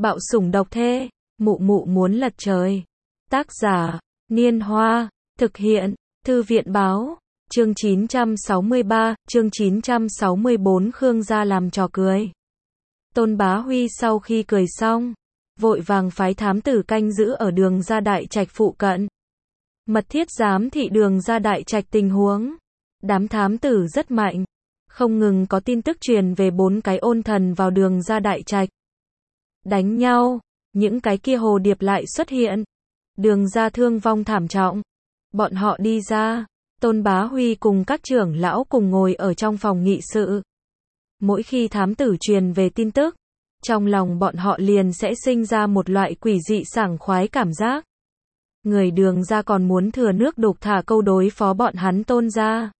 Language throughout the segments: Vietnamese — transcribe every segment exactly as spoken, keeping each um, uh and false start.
Bạo sủng độc thê, mụ mụ muốn lật trời. Tác giả, Niên Hoa, thực hiện, Thư viện báo, chương chín trăm sáu mươi ba, chương chín trăm sáu mươi bốn Khương gia làm trò cười. Tôn Bá Huy sau khi cười xong, vội vàng phái thám tử canh giữ ở đường ra đại trạch phụ cận. Mật thiết giám thị đường ra đại trạch tình huống. Đám thám tử rất mạnh, không ngừng có tin tức truyền về bốn cái ôn thần vào đường ra đại trạch. Đánh nhau, những cái kia hồ điệp lại xuất hiện. Đường ra thương vong thảm trọng. Bọn họ đi ra, Tôn Bá Huy cùng các trưởng lão cùng ngồi ở trong phòng nghị sự. Mỗi khi thám tử truyền về tin tức, trong lòng bọn họ liền sẽ sinh ra một loại quỷ dị sảng khoái cảm giác. Người đường ra còn muốn thừa nước đục thả câu đối phó bọn hắn Tôn ra.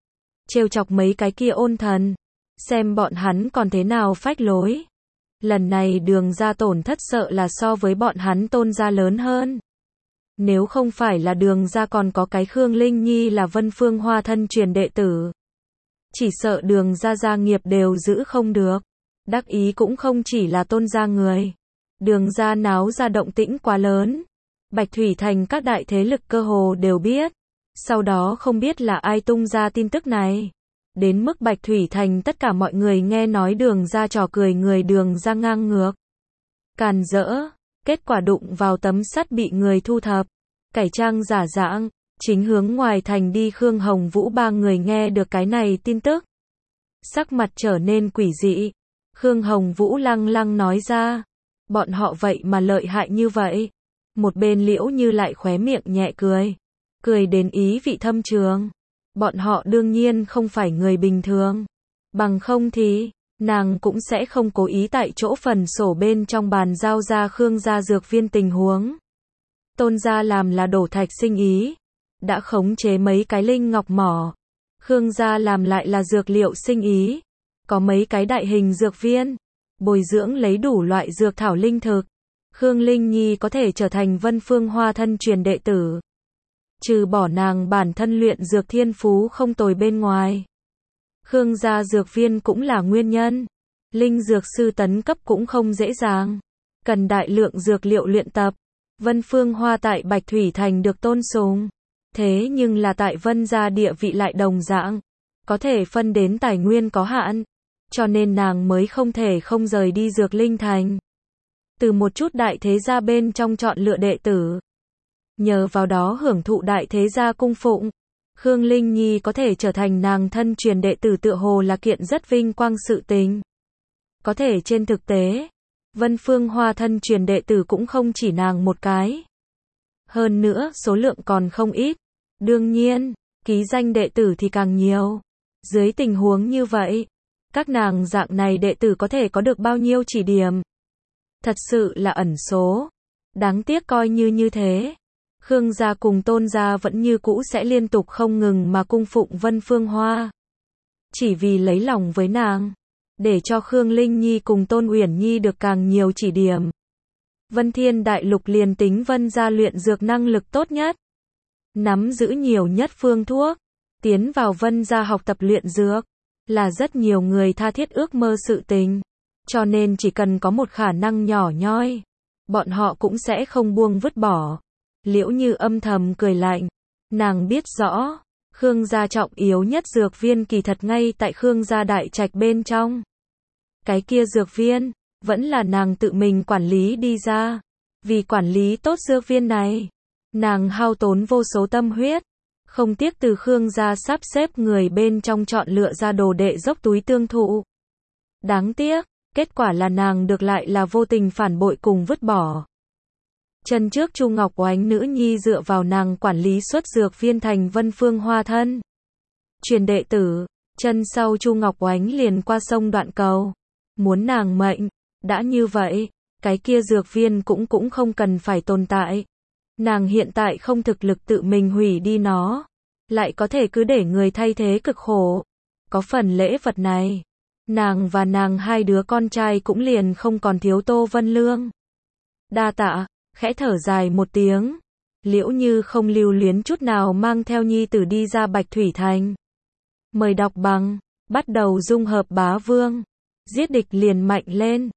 Trêu chọc mấy cái kia ôn thần, xem bọn hắn còn thế nào phách lối. Lần này đường ra tổn thất sợ là so với bọn hắn Tôn ra lớn hơn. Nếu không phải là đường ra còn có cái Khương Linh Nhi là Vân Phương Hoa thân truyền đệ tử, chỉ sợ đường ra gia nghiệp đều giữ không được. Đắc ý cũng không chỉ là Tôn gia người. Đường ra náo ra động tĩnh quá lớn. Bạch Thủy Thành các đại thế lực cơ hồ đều biết. Sau đó không biết là ai tung ra tin tức này. Đến mức Bạch Thủy Thành tất cả mọi người nghe nói đường ra trò cười người đường ra ngang ngược. Càn rỡ, kết quả đụng vào tấm sắt bị người thu thập. Cải trang giả dạng, chính hướng ngoài thành đi Khương Hồng Vũ ba người nghe được cái này tin tức. Sắc mặt trở nên quỷ dị. Khương Hồng Vũ lăng lăng nói ra. Bọn họ vậy mà lợi hại như vậy. Một bên Liễu Như lại khóe miệng nhẹ cười. Cười đến ý vị thâm trường. Bọn họ đương nhiên không phải người bình thường. Bằng không thì, nàng cũng sẽ không cố ý tại chỗ phần sổ bên trong bàn giao ra Khương gia dược viên tình huống. Tôn gia làm là đổ thạch sinh ý. Đã khống chế mấy cái linh ngọc mỏ. Khương gia làm lại là dược liệu sinh ý. Có mấy cái đại hình dược viên. Bồi dưỡng lấy đủ loại dược thảo linh thực. Khương Linh Nhi có thể trở thành Vân Phương Hoa thân truyền đệ tử. Trừ bỏ nàng bản thân luyện dược thiên phú không tồi bên ngoài. Khương gia dược viên cũng là nguyên nhân. Linh dược sư tấn cấp cũng không dễ dàng. Cần đại lượng dược liệu luyện tập. Vân Phương Hoa tại Bạch Thủy Thành được tôn sùng. Thế nhưng là tại Vân gia địa vị lại đồng dạng. Có thể phân đến tài nguyên có hạn. Cho nên nàng mới không thể không rời đi dược linh thành. Từ một chút đại thế gia bên trong chọn lựa đệ tử. Nhờ vào đó hưởng thụ đại thế gia cung phụng. Khương Linh Nhi có thể trở thành nàng thân truyền đệ tử tựa hồ là kiện rất vinh quang sự tình. Có thể trên thực tế, Vân Phương Hoa thân truyền đệ tử cũng không chỉ nàng một cái. Hơn nữa, số lượng còn không ít. Đương nhiên, ký danh đệ tử thì càng nhiều. Dưới tình huống như vậy, các nàng dạng này đệ tử có thể có được bao nhiêu chỉ điểm. Thật sự là ẩn số. Đáng tiếc coi như như thế. Khương gia cùng Tôn gia vẫn như cũ sẽ liên tục không ngừng mà cung phụng Vân Phương Hoa. Chỉ vì lấy lòng với nàng. Để cho Khương Linh Nhi cùng Tôn Uyển Nhi được càng nhiều chỉ điểm. Vân Thiên Đại Lục liền tính Vân gia luyện dược năng lực tốt nhất. Nắm giữ nhiều nhất phương thuốc. Tiến vào Vân gia học tập luyện dược. Là rất nhiều người tha thiết ước mơ sự tình. Cho nên chỉ cần có một khả năng nhỏ nhoi. Bọn họ cũng sẽ không buông vứt bỏ. Liễu Như âm thầm cười lạnh. Nàng biết rõ. Khương gia trọng yếu nhất dược viên kỳ thật ngay tại Khương gia đại trạch bên trong. Cái kia dược viên. Vẫn là nàng tự mình quản lý đi ra. Vì quản lý tốt dược viên này. Nàng hao tốn vô số tâm huyết. Không tiếc từ Khương gia sắp xếp người bên trong chọn lựa ra đồ đệ dốc túi tương thụ. Đáng tiếc. Kết quả là nàng được lại là vô tình phản bội cùng vứt bỏ. Chân trước Chu Ngọc Oánh nữ nhi dựa vào nàng quản lý xuất dược viên thành Vân Phương Hoa thân truyền đệ tử. Chân sau Chu Ngọc Oánh liền qua sông đoạn cầu. Muốn nàng mệnh. Đã như vậy, cái kia dược viên cũng cũng không cần phải tồn tại. Nàng hiện tại không thực lực tự mình hủy đi nó. Lại có thể cứ để người thay thế cực khổ. Có phần lễ vật này. Nàng và nàng hai đứa con trai cũng liền không còn thiếu Tô Vân Lương. Đa tạ, khẽ thở dài một tiếng. Liễu Như không lưu luyến chút nào mang theo nhi tử đi ra Bạch Thủy Thành. Mời đọc bằng, bắt đầu dung hợp bá vương. Giết địch liền mạnh lên.